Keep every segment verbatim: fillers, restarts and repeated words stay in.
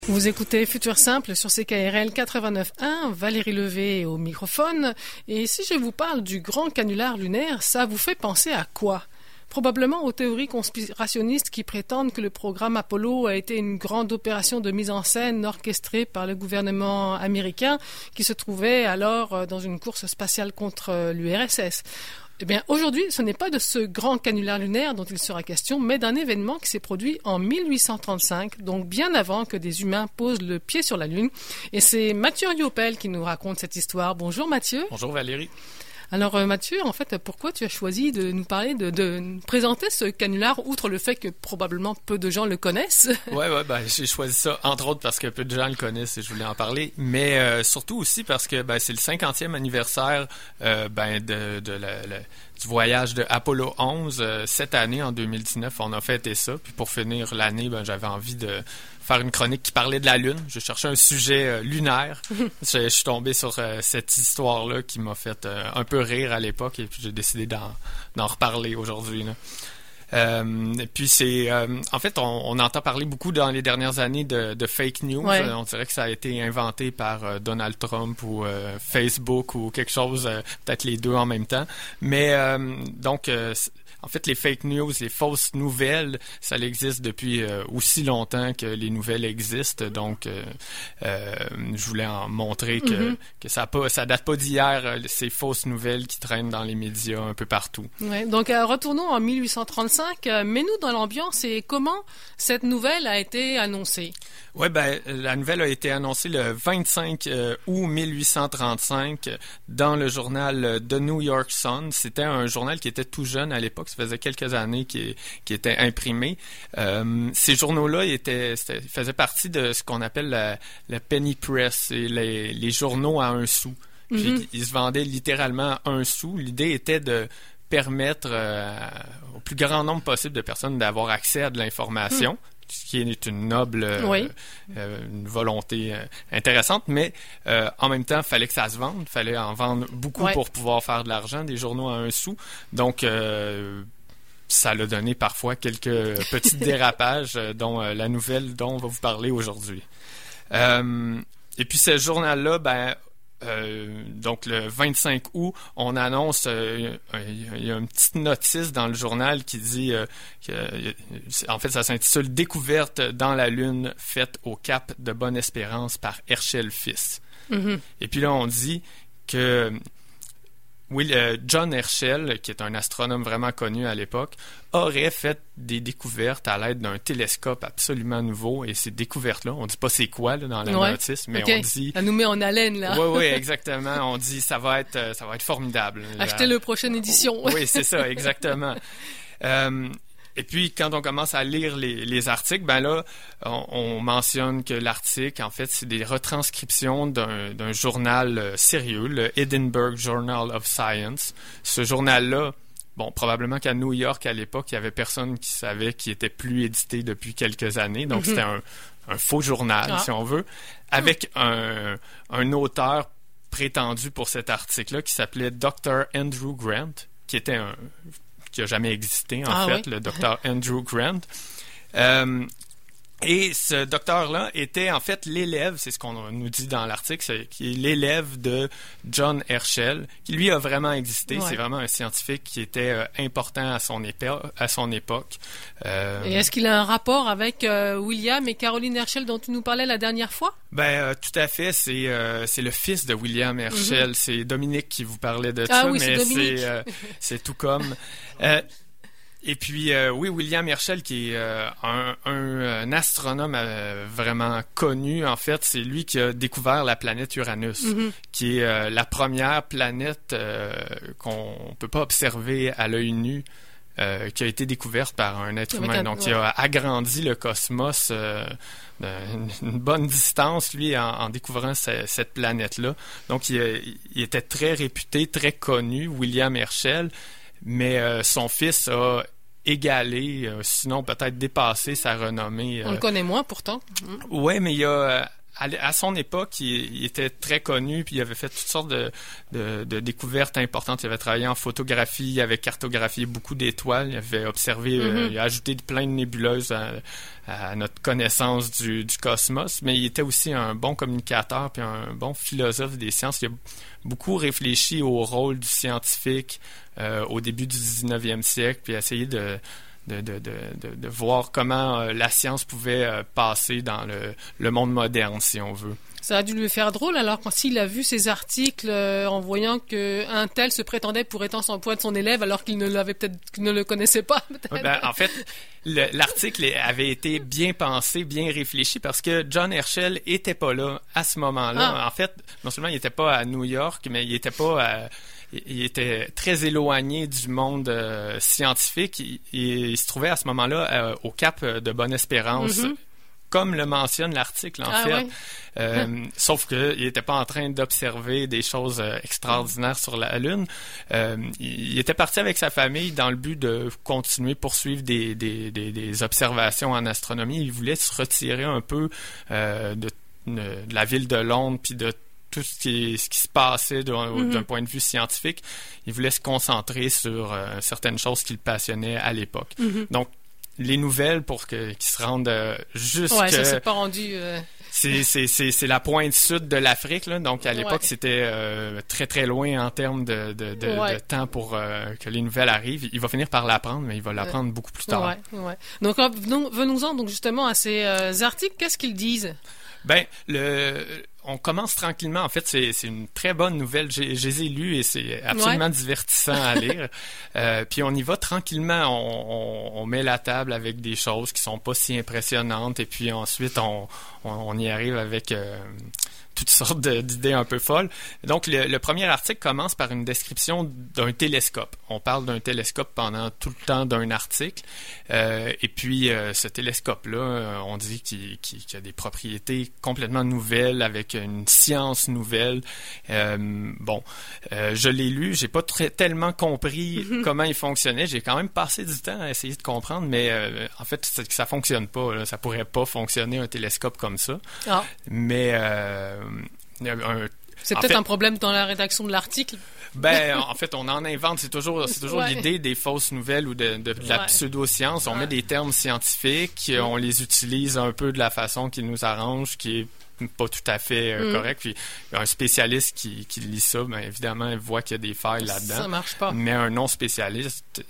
Vous écoutez Futur Simple sur C K R L quatre-vingt-neuf point un, Valérie Levé au microphone. Et si je vous parle du grand canular lunaire, ça vous fait penser à quoi? Probablement aux théories conspirationnistes qui prétendent que le programme Apollo a été une grande opération de mise en scène orchestrée par le gouvernement américain qui se trouvait alors dans une course spatiale contre l'U R S S. Eh bien, aujourd'hui, ce n'est pas de ce grand canular lunaire dont il sera question, mais d'un événement qui s'est produit en mille huit cent trente-cinq, donc bien avant que des humains posent le pied sur la Lune. Et c'est Mathieu Riopel qui nous raconte cette histoire. Bonjour Mathieu. Bonjour Valérie. Alors euh, Mathieu, en fait, pourquoi tu as choisi de nous parler, de, de nous présenter ce canular, outre le fait que probablement peu de gens le connaissent? Ouais, ouais, ben j'ai choisi ça entre autres parce que peu de gens le connaissent et je voulais en parler, mais euh, surtout aussi parce que ben c'est le cinquantième anniversaire euh, ben de, de la, la, du voyage de Apollo onze. Euh, cette année, en deux mille dix-neuf, on a fêté ça. Puis pour finir l'année, ben j'avais envie de faire une chronique qui parlait de la Lune. Je cherchais un sujet euh, lunaire. je, je suis tombé sur euh, cette histoire-là qui m'a fait euh, un peu rire à l'époque et puis j'ai décidé d'en, d'en reparler aujourd'hui, là. Euh, et puis c'est euh, en fait on, on entend parler beaucoup dans les dernières années de, de fake news. Ouais. Euh, on dirait que ça a été inventé par euh, Donald Trump ou euh, Facebook ou quelque chose, euh, peut-être les deux en même temps. Mais euh, donc euh, en fait, les fake news, les fausses nouvelles, ça existe depuis euh, aussi longtemps que les nouvelles existent. Donc, euh, euh, je voulais en montrer que, mm-hmm. que ça pas, ça date pas d'hier, euh, ces fausses nouvelles qui traînent dans les médias un peu partout. Ouais, donc, euh, retournons en mille huit cent trente-cinq. Euh, mets-nous dans l'ambiance et comment cette nouvelle a été annoncée? Oui, ben la nouvelle a été annoncée le vingt-cinq août mille huit cent trente-cinq dans le journal The New York Sun. C'était un journal qui était tout jeune à l'époque. Ça faisait quelques années qu'il, qu'il était imprimé. Euh, ces journaux-là étaient, ils faisaient partie de ce qu'on appelle la, la penny press, et les, les journaux à un sou. Puis mm-hmm. ils se vendaient littéralement à un sou. L'idée était de permettre euh, au plus grand nombre possible de personnes d'avoir accès à de l'information. Mm. Ce qui est une noble euh, oui. euh, une volonté euh, intéressante, mais euh, en même temps, il fallait que ça se vende. Il fallait en vendre beaucoup ouais. pour pouvoir faire de l'argent, des journaux à un sou. Donc, euh, ça l'a donné parfois quelques petits dérapages, euh, dont euh, la nouvelle dont on va vous parler aujourd'hui. Euh, et puis, ce journal-là, ben, Euh, donc le vingt-cinq août, on annonce, euh, il y a une petite notice dans le journal qui dit euh, que, en fait, ça s'intitule « Découverte dans la Lune faite au Cap de Bonne-Espérance par Herschel fils ». Mm-hmm. Et puis là, on dit que oui, euh, John Herschel, qui est un astronome vraiment connu à l'époque, aurait fait des découvertes à l'aide d'un télescope absolument nouveau. Et ces découvertes-là, on dit pas c'est quoi là, dans la ouais. notice, mais okay. on dit... Ça nous met en haleine, là. Oui, oui, exactement. On dit ça va être, ça va être formidable. Achetez la prochaine édition. Oui, c'est ça, exactement. euh, Et puis, quand on commence à lire les, les articles, ben là, on, on mentionne que l'article, en fait, c'est des retranscriptions d'un, d'un journal euh, sérieux, le Edinburgh Journal of Science. Ce journal-là, bon, probablement qu'à New York, à l'époque, il y avait personne qui savait qu'il était plus édité depuis quelques années. Donc, mm-hmm. c'était un, un faux journal, ah. si on veut, avec mm. un, un auteur prétendu pour cet article-là qui s'appelait docteur Andrew Grant, qui était un... qui n'a jamais existé, en ah, fait, oui. le docteur Andrew Grant. Euh, et ce docteur-là était, en fait, l'élève, c'est ce qu'on nous dit dans l'article, c'est, qui est l'élève de John Herschel, qui, lui, a vraiment existé. Ouais. C'est vraiment un scientifique qui était euh, important à son, épo- à son époque. Euh, et est-ce qu'il a un rapport avec euh, William et Caroline Herschel dont tu nous parlais la dernière fois? Ben, euh, tout à fait. C'est, euh, c'est le fils de William Herschel. Mm-hmm. C'est Dominique qui vous parlait de ah, ça, oui, mais c'est, c'est, euh, c'est tout comme... Euh, Et puis, euh, oui, William Herschel, qui est euh, un, un, un astronome euh, vraiment connu, en fait, c'est lui qui a découvert la planète Uranus, mm-hmm. qui est euh, la première planète euh, qu'on ne peut pas observer à l'œil nu, euh, qui a été découverte par un être humain. Donc, ouais. il a agrandi le cosmos euh, d'une bonne distance, lui, en, en découvrant ce, cette planète-là. Donc, il, il était très réputé, très connu, William Herschel. Mais euh, son fils a égalé, euh, sinon peut-être dépassé sa renommée. Euh... On le connaît moins pourtant. Oui, mais il a, à, à son époque, il, il était très connu, puis il avait fait toutes sortes de, de, de découvertes importantes. Il avait travaillé en photographie, il avait cartographié beaucoup d'étoiles, il avait observé, mm-hmm. euh, il a ajouté plein de nébuleuses à, à notre connaissance du, du cosmos, mais il était aussi un bon communicateur, puis un bon philosophe des sciences. Il a beaucoup réfléchi au rôle du scientifique euh, au début du dix-neuvième siècle, puis essayé de De, de, de, de, de voir comment euh, la science pouvait euh, passer dans le, le monde moderne, si on veut. Ça a dû lui faire drôle, alors, quand s'il a vu ces articles euh, en voyant qu'un tel se prétendait pour étant son, pour être son élève, alors qu'il ne l'avait peut-être, qu'il ne le connaissait pas, peut-être. Ben, en fait, le, l'article avait été bien pensé, bien réfléchi, parce que John Herschel était pas là à ce moment-là. Ah. En fait, non seulement il était pas à New York, mais il était pas à... Il était très éloigné du monde euh, scientifique. Il, il, il se trouvait à ce moment-là euh, au Cap de Bonne-Espérance, mm-hmm. comme le mentionne l'article, en ah, fait. Ouais. Euh, hum. Sauf qu'il n'était pas en train d'observer des choses euh, extraordinaires sur la Lune. Euh, il était parti avec sa famille dans le but de continuer, poursuivre des, des, des, des observations en astronomie. Il voulait se retirer un peu euh, de, de la ville de Londres, puis de tout ce qui, ce qui se passait d'un, mm-hmm. d'un point de vue scientifique. Il voulait se concentrer sur euh, certaines choses qui le passionnaient à l'époque. Mm-hmm. Donc, les nouvelles, pour que, qu'ils se rendent euh, jusque... Ouais, ça s'est pas rendu... Euh... C'est, c'est, c'est, c'est la pointe sud de l'Afrique, là. Donc, à l'époque, ouais. c'était euh, très, très loin en termes de, de, de, ouais. de temps pour euh, que les nouvelles arrivent. Il va finir par l'apprendre, mais il va l'apprendre euh, beaucoup plus tard. Ouais, ouais. Donc, venons, venons-en donc justement à ces euh, articles. Qu'est-ce qu'ils disent? Ben, le... On commence tranquillement. En fait, c'est, c'est une très bonne nouvelle. J'ai, je les ai lus et c'est absolument ouais. divertissant à lire. euh, puis on y va tranquillement. On, on, on met la table avec des choses qui sont pas si impressionnantes et puis ensuite on, on, on y arrive avec euh, toutes sortes de, d'idées un peu folles. Donc le, le premier article commence par une description d'un télescope. On parle d'un télescope pendant tout le temps d'un article. Euh, et puis euh, ce télescope-là, euh, on dit qu'il, qu'il, qu'il a des propriétés complètement nouvelles avec une science nouvelle. Euh, bon, euh, je l'ai lu, j'ai pas très, tellement compris mm-hmm. comment il fonctionnait. J'ai quand même passé du temps à essayer de comprendre, mais euh, en fait, ça, ça fonctionne pas. Là. Ça pourrait pas fonctionner un télescope comme ça. Ah. Mais euh, un, c'est peut-être fait, un problème dans la rédaction de l'article. Ben, en fait, on en invente. C'est toujours, c'est toujours ouais. l'idée des fausses nouvelles ou de, de, de la ouais. pseudo-science. On ouais. met des termes scientifiques, ouais. on les utilise un peu de la façon qui nous arrange, qui est pas tout à fait euh, mm. correct. Puis un spécialiste qui, qui lit ça, ben évidemment, il voit qu'il y a des failles là-dedans. Ça marche pas. Mais un non-spécialiste,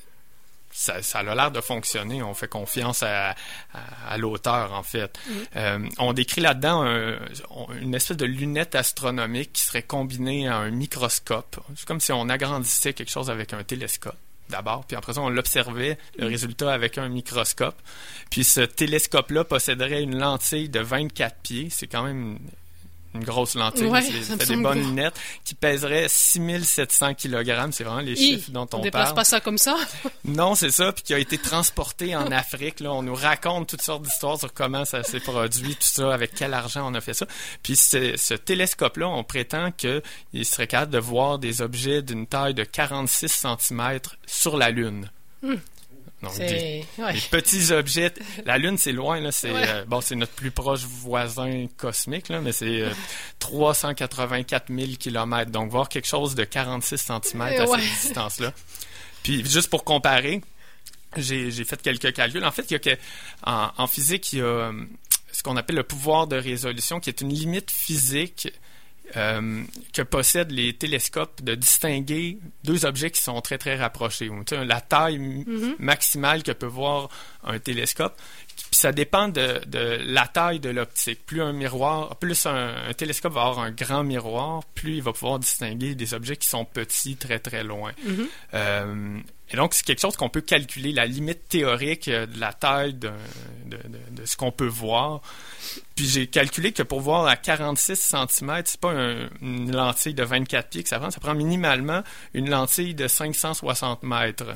ça, ça a l'air de fonctionner. On fait confiance à, à, à l'auteur, en fait. Mm. Euh, on décrit là-dedans un, une espèce de lunette astronomique qui serait combinée à un microscope. C'est comme si on agrandissait quelque chose avec un télescope. D'abord, puis après ça, on l'observait, le résultat avec un microscope. Puis ce télescope-là posséderait une lentille de vingt-quatre pieds. C'est quand même une grosse lentille. Ouais, c'est, c'est des bonnes lunettes qui pèserait six mille sept cents kilogrammes. C'est vraiment les I, chiffres dont on, on déplace parle. Pas ça comme ça? Non, c'est ça. Puis qui a été transporté en Afrique. Là, on nous raconte toutes sortes d'histoires sur comment ça s'est produit, tout ça, avec quel argent on a fait ça. Puis ce, ce télescope-là, on prétend qu'il serait capable de voir des objets d'une taille de quarante-six centimètres sur la Lune. Hum. Donc, des, ouais. des petits objets. La Lune, c'est loin, là. C'est, ouais. euh, bon, c'est notre plus proche voisin cosmique, là, mais c'est euh, trois cent quatre-vingt-quatre mille kilomètres. Donc, voir quelque chose de quarante-six centimètres à ouais. cette distance-là. Puis, juste pour comparer, j'ai, j'ai fait quelques calculs. En fait, il y a que, en, en physique, il y a euh, ce qu'on appelle le pouvoir de résolution, qui est une limite physique Euh, que possèdent les télescopes de distinguer deux objets qui sont très, très rapprochés. Tu sais, la taille mm-hmm. maximale que peut voir un télescope. Puis ça dépend de, de la taille de l'optique. Plus un miroir, plus un, un télescope va avoir un grand miroir, plus il va pouvoir distinguer des objets qui sont petits, très, très loin. Mm-hmm. Euh, et donc, c'est quelque chose qu'on peut calculer, la limite théorique de la taille de, de, de, de ce qu'on peut voir. Puis j'ai calculé que pour voir à quarante-six centimètres, c'est pas un, une lentille de vingt-quatre pieds que ça prend, ça prend minimalement une lentille de cinq cent soixante mètres.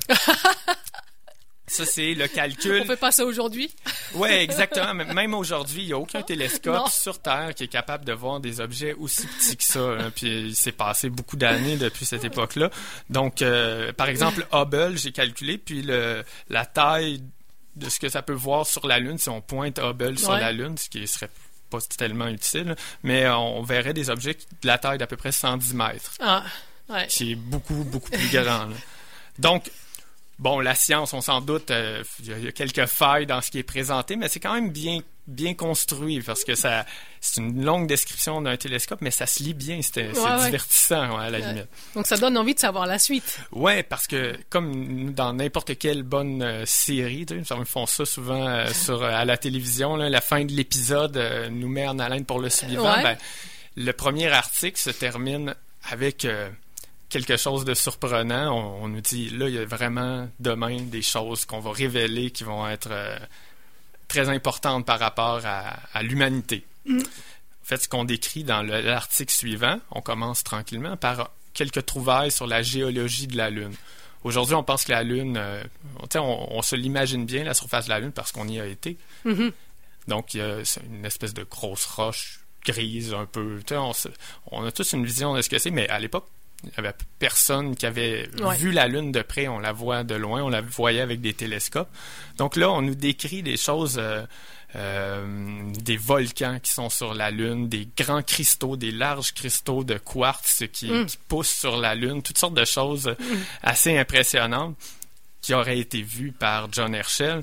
Ça, c'est le calcul. On fait pas ça aujourd'hui? Oui, exactement. Même aujourd'hui, il n'y a aucun télescope non. sur Terre qui est capable de voir des objets aussi petits que ça. Hein. Puis il s'est passé beaucoup d'années depuis cette époque-là. Donc, euh, par exemple, Hubble, j'ai calculé, puis le, la taille de ce que ça peut voir sur la Lune, si on pointe Hubble sur ouais. la Lune, ce qui serait pas tellement utile, mais on verrait des objets de la taille d'à peu près cent dix mètres. Ah, ouais. C'est beaucoup, beaucoup plus grand. Là. Donc, bon, la science, on s'en doute, euh, il y a quelques failles dans ce qui est présenté, mais c'est quand même bien, bien construit parce que ça, c'est une longue description d'un télescope, mais ça se lit bien, c'est, c'est ouais, divertissant ouais, à la ouais. limite. Donc ça donne envie de savoir la suite. Ouais, parce que comme dans n'importe quelle bonne euh, série, tu sais, ils font ça souvent euh, sur à la télévision, là, la fin de l'épisode euh, nous met en haleine pour le suivant. Ouais. Ben, le premier article se termine avec euh, quelque chose de surprenant. On, on nous dit, là, il y a vraiment demain des choses qu'on va révéler qui vont être euh, très importantes par rapport à, à l'humanité. Mm. En fait, ce qu'on décrit dans le, l'article suivant, on commence tranquillement par quelques trouvailles sur la géologie de la Lune. Aujourd'hui, on pense que la Lune, euh, on, on se l'imagine bien, la surface de la Lune, parce qu'on y a été. Mm-hmm. Donc, il y a une espèce de grosse roche grise un peu. On, se, on a tous une vision de ce que c'est, mais à l'époque, il n'y avait personne qui avait ouais. vu la Lune de près. On la voit de loin, on la voyait avec des télescopes. Donc là, on nous décrit des choses, euh, euh, des volcans qui sont sur la Lune, des grands cristaux, des larges cristaux de quartz qui, mm. qui poussent sur la Lune, toutes sortes de choses mm. assez impressionnantes qui auraient été vues par John Herschel.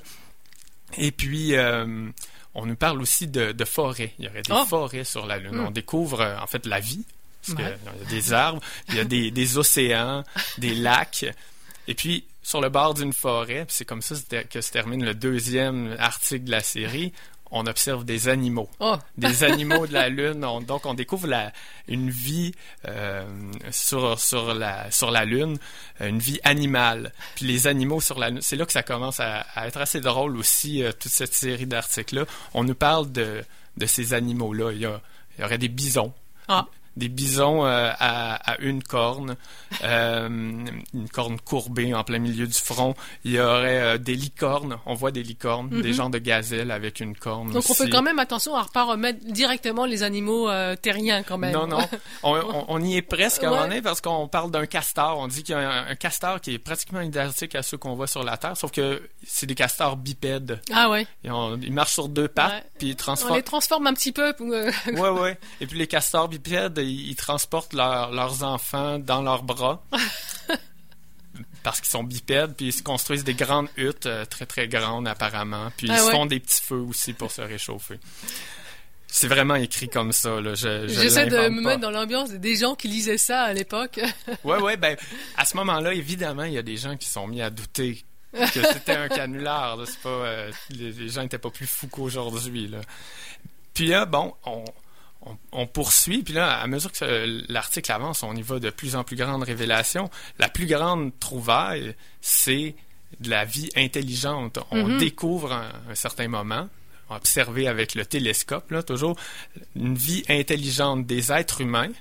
Et puis, euh, on nous parle aussi de, de forêts. Il y aurait des oh. forêts sur la Lune. Mm. On découvre, euh, en fait, la vie. Parce ouais. qu'il y a des arbres, il y a des, des océans, des lacs. Et puis, sur le bord d'une forêt, c'est comme ça que se termine le deuxième article de la série, on observe des animaux. Oh. Des animaux de la Lune. On, donc, on découvre la, une vie euh, sur, sur, la, sur la Lune, une vie animale. Puis les animaux sur la Lune, c'est là que ça commence à, à être assez drôle aussi, euh, toute cette série d'articles-là. On nous parle de, de ces animaux-là. Il y, a, il y aurait des bisons. Ah. Des bisons euh, à, à une corne, euh, une corne courbée en plein milieu du front. Il y aurait euh, des licornes. On voit des licornes, mm-hmm. des genres de gazelles avec une corne. Donc aussi. On fait quand même attention à ne pas remettre directement les animaux euh, terriens quand même. Non, non. on, on, on y est presque à un moment donné parce qu'on parle d'un castor. On dit qu'il y a un, un castor qui est pratiquement identique à ceux qu'on voit sur la Terre, sauf que c'est des castors bipèdes. Ah ouais. Et on, ils marchent sur deux pattes, ouais. puis ils transforment... On les transforme un petit peu. Pour... ouais, ouais. Et puis les castors bipèdes, ils transportent leur, leurs enfants dans leurs bras parce qu'ils sont bipèdes, puis ils se construisent des grandes huttes euh, très, très grandes apparemment, puis ah ils ouais. se font des petits feux aussi pour se réchauffer. C'est vraiment écrit comme ça. Là. Je, je J'essaie de me pas. mettre dans l'ambiance des gens qui lisaient ça à l'époque. Oui, oui, ben à ce moment-là, évidemment, il y a des gens qui sont mis à douter que c'était un canular. Là. C'est pas, euh, les, les gens n'étaient pas plus fous qu'aujourd'hui. Là. Puis là, bon, on... On, on poursuit, puis là, à mesure que l'article avance, on y va de plus en plus grandes révélations. La plus grande trouvaille, c'est de la vie intelligente. On mm-hmm. découvre à un, un certain moment, observé avec le télescope, là, toujours, une vie intelligente des êtres humains,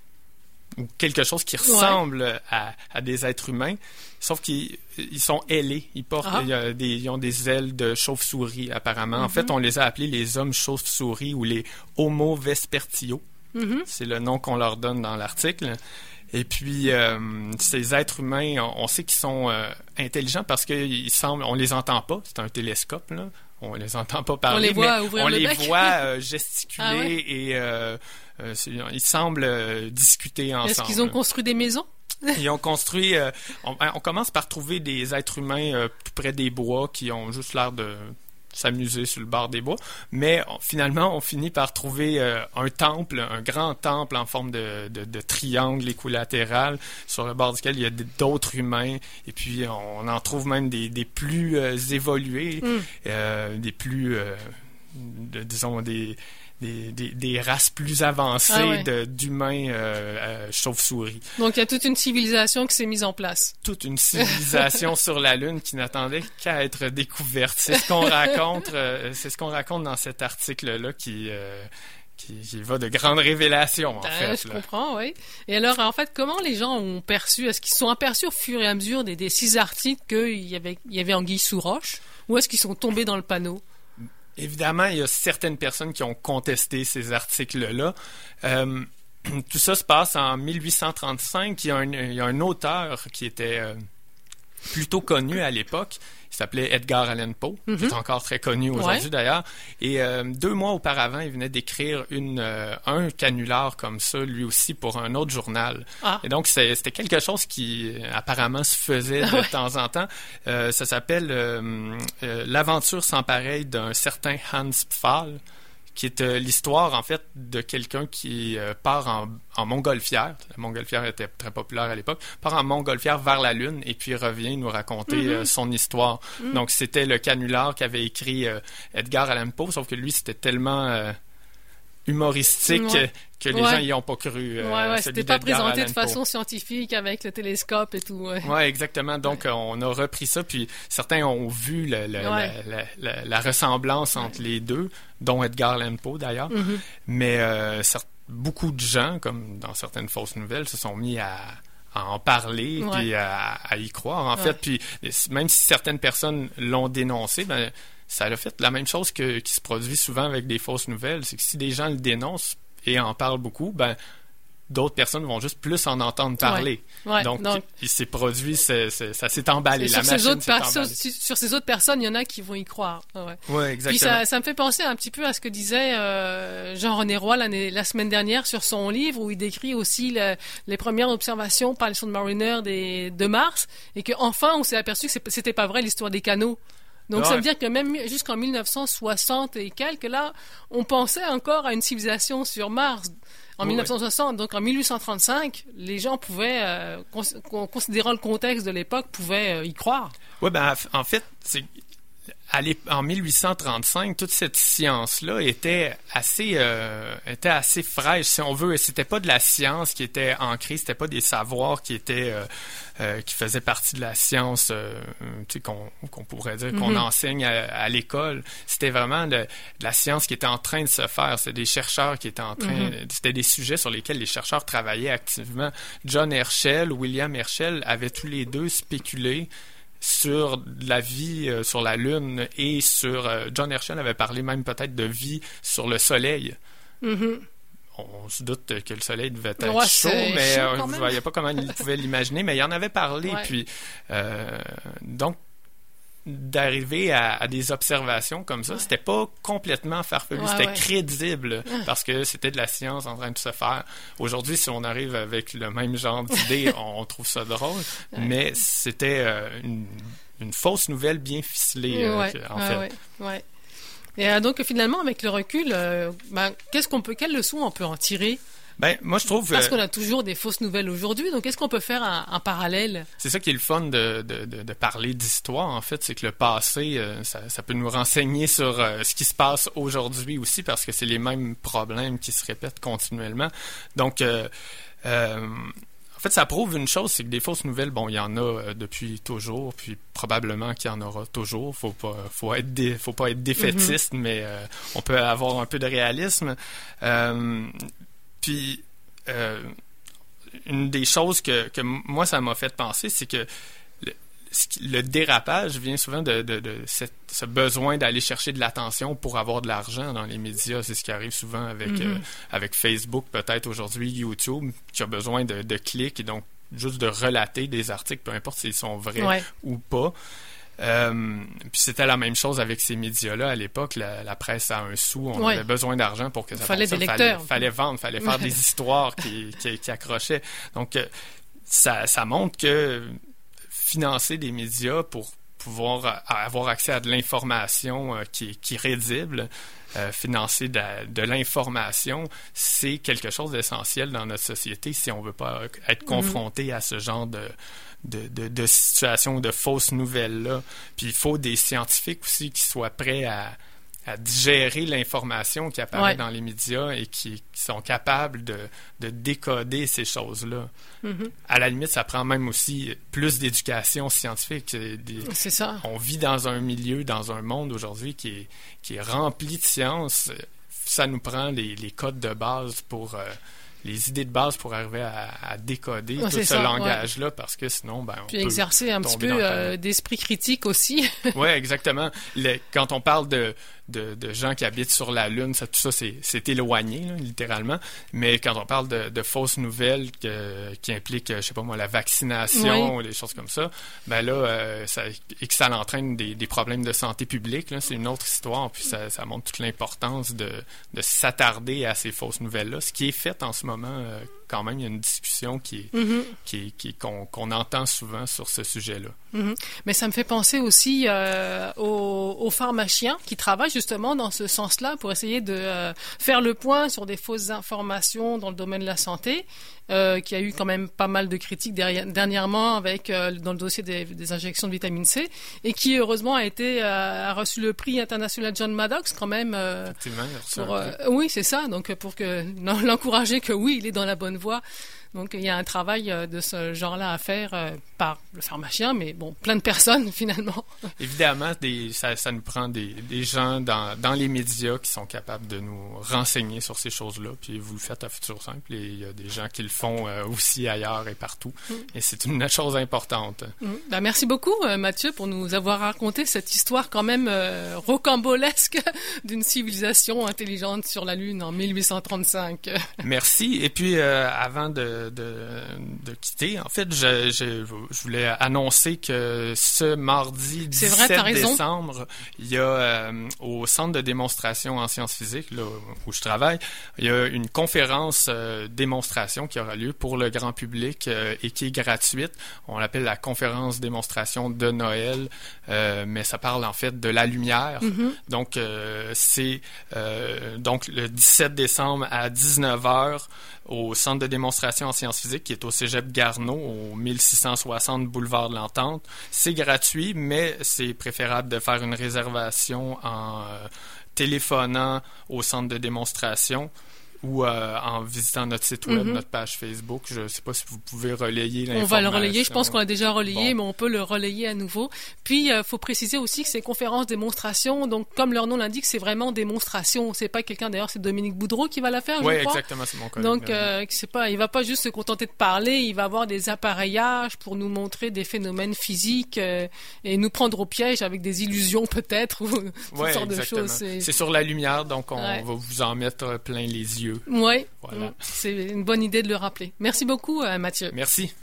ou quelque chose qui ressemble ouais. à, à des êtres humains, sauf qu'ils ils sont ailés. Ils portent, ah. il y a des, ils ont des ailes de chauve-souris, apparemment. Mm-hmm. En fait, on les a appelés les hommes chauve-souris ou les Homo vespertio. Mm-hmm. C'est le nom qu'on leur donne dans l'article. Et puis, euh, ces êtres humains, on, on sait qu'ils sont euh, intelligents parce qu'ils semblent, on les entend pas. C'est un télescope, là. On les entend pas parler, on les voit mais ouvrir on le les bec. voit euh, gesticuler ah ouais? et euh, euh, ils semblent euh, discuter ensemble. Est-ce qu'ils ont construit des maisons? Ils ont construit... Euh, on, on commence par trouver des êtres humains euh, tout près des bois qui ont juste l'air de s'amuser sur le bord des bois. Mais on, finalement, on finit par trouver euh, un temple, un grand temple en forme de, de, de triangle équilatéral sur le bord duquel il y a d'autres humains. Et puis, on en trouve même des, des plus euh, évolués, mm. euh, des plus... Euh, de, disons, des... Des, des, des races plus avancées ah ouais. de, d'humains euh, euh, chauves-souris. Donc, il y a toute une civilisation qui s'est mise en place. Toute une civilisation sur la Lune qui n'attendait qu'à être découverte. C'est ce qu'on raconte, euh, c'est ce qu'on raconte dans cet article-là qui, euh, qui, qui va de grandes révélations, en ben, fait. Je là. comprends, oui. Et alors, en fait, comment les gens ont perçu, est-ce qu'ils se sont aperçus au fur et à mesure des, des six articles qu'il y avait, il y avait anguille sous roche, ou est-ce qu'ils sont tombés dans le panneau? Évidemment, il y a certaines personnes qui ont contesté ces articles-là. Euh, tout ça se passe en mille huit cent trente-cinq. Il y a un, il y a un auteur qui était, euh, plutôt connu à l'époque. Il s'appelait Edgar Allan Poe, mm-hmm. qui est encore très connu aujourd'hui ouais. d'ailleurs. Et euh, deux mois auparavant, il venait d'écrire une, euh, un canular comme ça, lui aussi, pour un autre journal. Ah. Et donc, c'est, c'était quelque chose qui apparemment se faisait de ouais. temps en temps. Euh, ça s'appelle euh, euh, L'aventure sans pareil d'un certain Hans Pfaall, qui est euh, l'histoire, en fait, de quelqu'un qui euh, part en, en montgolfière. La montgolfière était très populaire à l'époque. Part en montgolfière vers la Lune et puis revient nous raconter mm-hmm. euh, son histoire. Mm. Donc, c'était le canular qu'avait écrit euh, Edgar Allan Poe, sauf que lui, c'était tellement euh, humoristique ouais. que les ouais. gens n'y ont pas cru. Euh, ouais, ouais, c'était pas présenté Allan de façon Poe. Scientifique avec le télescope et tout. Ouais, ouais exactement. Donc, ouais. on a repris ça, puis certains ont vu le, le, ouais. la, la, la, la ressemblance entre ouais. les deux, dont Edgar Allan Poe d'ailleurs. Mm-hmm. Mais euh, certes, beaucoup de gens, comme dans certaines fausses nouvelles, se sont mis à, à en parler ouais. puis à, à y croire, en ouais. fait. Puis même si certaines personnes l'ont dénoncé, ben ça a fait la même chose que, qui se produit souvent avec des fausses nouvelles. C'est que si des gens le dénoncent et en parlent beaucoup, ben d'autres personnes vont juste plus en entendre parler. Ouais. Ouais. Donc, Donc, il s'est produit, c'est, c'est, ça s'est emballé. La sur, machine ces autres s'est perso- emballée. sur, sur ces autres personnes, il y en a qui vont y croire. Ouais. Oui, exactement. Puis ça, ça me fait penser un petit peu à ce que disait euh, Jean-René Roy l'année, la semaine dernière sur son livre, où il décrit aussi le, les premières observations par les sondes Mariner des, de Mars, et qu'enfin, on s'est aperçu que c'était pas vrai l'histoire des canaux. Donc, ouais. ça veut dire que même jusqu'en mille neuf cent soixante et quelques, là, on pensait encore à une civilisation sur Mars. En oui, mille neuf cent soixante, donc en mille huit cent trente-cinq, les gens pouvaient, euh, cons- considérant le contexte de l'époque, pouvaient euh, y croire. Oui, ben en fait, c'est... en mille huit cent trente-cinq, toute cette science-là était assez, euh, était assez fraîche, si on veut. Et c'était pas de la science qui était ancrée, c'était pas des savoirs qui étaient, euh, euh, qui faisaient partie de la science, euh, tu sais, qu'on, qu'on pourrait dire, mm-hmm. qu'on enseigne à, à l'école. C'était vraiment de, de la science qui était en train de se faire. C'était des chercheurs qui étaient en train, mm-hmm. c'était des sujets sur lesquels les chercheurs travaillaient activement. John Herschel, William Herschel avaient tous les deux spéculé sur la vie euh, sur la Lune et sur... Euh, John Herschel avait parlé même peut-être de vie sur le Soleil. Mm-hmm. On, on se doute que le Soleil devait être ouais, chaud, mais chaud euh, on ne voyait pas comment il pouvait l'imaginer, mais il en avait parlé. Ouais. Puis, euh, donc, d'arriver à, à des observations comme ça, ouais. c'était pas complètement farfelu, ouais, c'était ouais. crédible parce que c'était de la science en train de se faire. Aujourd'hui, si on arrive avec le même genre d'idée, on trouve ça drôle, ouais. mais c'était euh, une, une fausse nouvelle bien ficelée, euh, ouais. en ouais, fait. Ouais. Ouais. Et euh, donc, finalement, avec le recul, euh, ben, qu'est-ce qu'on peut, quelle leçon on peut en tirer? Ben, moi, je trouve... Parce qu'on a toujours des fausses nouvelles aujourd'hui, donc est-ce qu'on peut faire un, un parallèle? C'est ça qui est le fun de, de, de, de parler d'histoire, en fait, c'est que le passé, euh, ça, ça peut nous renseigner sur euh, ce qui se passe aujourd'hui aussi, parce que c'est les mêmes problèmes qui se répètent continuellement. Donc, euh, euh, en fait, ça prouve une chose, c'est que des fausses nouvelles, bon, il y en a euh, depuis toujours, puis probablement qu'il y en aura toujours. Faut pas, faut être, dé, faut pas être défaitiste, mm-hmm. mais euh, on peut avoir un peu de réalisme. Euh, Puis, euh, une des choses que, que moi, ça m'a fait penser, c'est que le, le dérapage vient souvent de, de, de cette, ce besoin d'aller chercher de l'attention pour avoir de l'argent dans les médias. C'est ce qui arrive souvent avec, mm-hmm. euh, avec Facebook, peut-être aujourd'hui YouTube, qui a besoin de, de clics et donc juste de relater des articles, peu importe s'ils sont vrais ouais. ou pas. Euh, puis c'était la même chose avec ces médias-là à l'époque, la, la presse à un sou, on ouais. avait besoin d'argent pour que ça fallait fonctionne. Des lecteurs. Fallait, fallait vendre, fallait faire des histoires qui, qui, qui accrochaient. Donc ça, ça montre que financer des médias pour pouvoir avoir accès à de l'information euh, qui, qui est crédible, euh, financer de, de l'information, c'est quelque chose d'essentiel dans notre société si on veut pas être confronté mm-hmm. à ce genre de De, de, de situations, de fausses nouvelles-là. Puis il faut des scientifiques aussi qui soient prêts à, à digérer l'information qui apparaît ouais. dans les médias et qui, qui sont capables de, de décoder ces choses-là. Mm-hmm. À la limite, ça prend même aussi plus d'éducation scientifique. Des, C'est ça. On vit dans un milieu, dans un monde aujourd'hui qui est, qui est rempli de sciences. Ça nous prend les, les codes de base pour... Euh, les idées de base pour arriver à, à décoder oh, tout ce ça, langage-là, ouais. parce que sinon, ben, on Puis peut exercer un petit peu euh, d'esprit critique aussi. Oui, exactement. Le, quand on parle de, de, de gens qui habitent sur la Lune, ça, tout ça, c'est, c'est éloigné, là, littéralement. Mais quand on parle de, de fausses nouvelles que, qui impliquent, je sais pas moi, la vaccination, oui. ou des choses comme ça, ben là, euh, ça, et que ça entraîne des, des problèmes de santé publique, là, c'est une autre histoire. Puis ça, ça montre toute l'importance de, de s'attarder à ces fausses nouvelles-là. Ce qui est fait en ce moment, euh, quand même, il y a une discussion qui est, mm-hmm. qui est, qui est, qu'on, qu'on entend souvent sur ce sujet-là. Mm-hmm. Mais ça me fait penser aussi euh, aux, aux pharmaciens qui travaillent justement dans ce sens-là pour essayer de euh, faire le point sur des fausses informations dans le domaine de la santé, euh, qui a eu quand même pas mal de critiques derrière, dernièrement avec euh, dans le dossier des, des injections de vitamine C, et qui heureusement a été euh, a reçu le prix international John Maddox quand même. Euh, Effectivement, pour, euh, oui, c'est ça. Donc pour que l'encourager que oui, il est dans la bonne voie. Donc, il y a un travail de ce genre-là à faire euh, par le pharmacien, mais bon, plein de personnes, finalement. Évidemment, des, ça, ça nous prend des, des gens dans, dans les médias qui sont capables de nous renseigner sur ces choses-là. Puis, vous le faites à Futur Simple, et il y a des gens qui le font euh, aussi ailleurs et partout. Mm. Et c'est une chose importante. Mm. Ben, merci beaucoup, euh, Mathieu, pour nous avoir raconté cette histoire quand même euh, rocambolesque d'une civilisation intelligente sur la Lune en mille huit cent trente-cinq. Merci. Et puis, euh, avant de De, de quitter. En fait, je, je, je voulais annoncer que ce mardi dix-sept décembre, il y a euh, au Centre de démonstration en sciences physiques, là où je travaille, il y a une conférence euh, démonstration qui aura lieu pour le grand public euh, et qui est gratuite. On l'appelle la conférence démonstration de Noël, euh, mais ça parle en fait de la lumière. Mm-hmm. Donc, euh, c'est euh, donc le dix-sept décembre à dix-neuf heures au Centre de démonstration en sciences physiques qui est au Cégep Garneau, au mille six cent soixante boulevard de l'Entente. C'est gratuit, mais c'est préférable de faire une réservation en euh, téléphonant au centre de démonstration ou euh, en visitant notre site web, mm-hmm. notre page Facebook. Je ne sais pas si vous pouvez relayer l'information. On va le relayer. Je pense qu'on l'a déjà relayé, bon. mais on peut le relayer à nouveau. Puis, il euh, faut préciser aussi que ces conférences démonstration, donc comme leur nom l'indique, c'est vraiment démonstration. C'est pas quelqu'un, d'ailleurs, c'est Dominique Boudreau qui va la faire, oui, je crois. Oui, exactement, c'est mon collègue. Donc, euh, c'est pas, il va pas juste se contenter de parler, il va avoir des appareillages pour nous montrer des phénomènes physiques euh, et nous prendre au piège avec des illusions peut-être ou toutes ouais, sortes exactement. de choses. C'est... c'est sur la lumière, donc on ouais. va vous en mettre plein les yeux. Oui, voilà. C'est une bonne idée de le rappeler. Merci beaucoup, euh, Mathieu. Merci.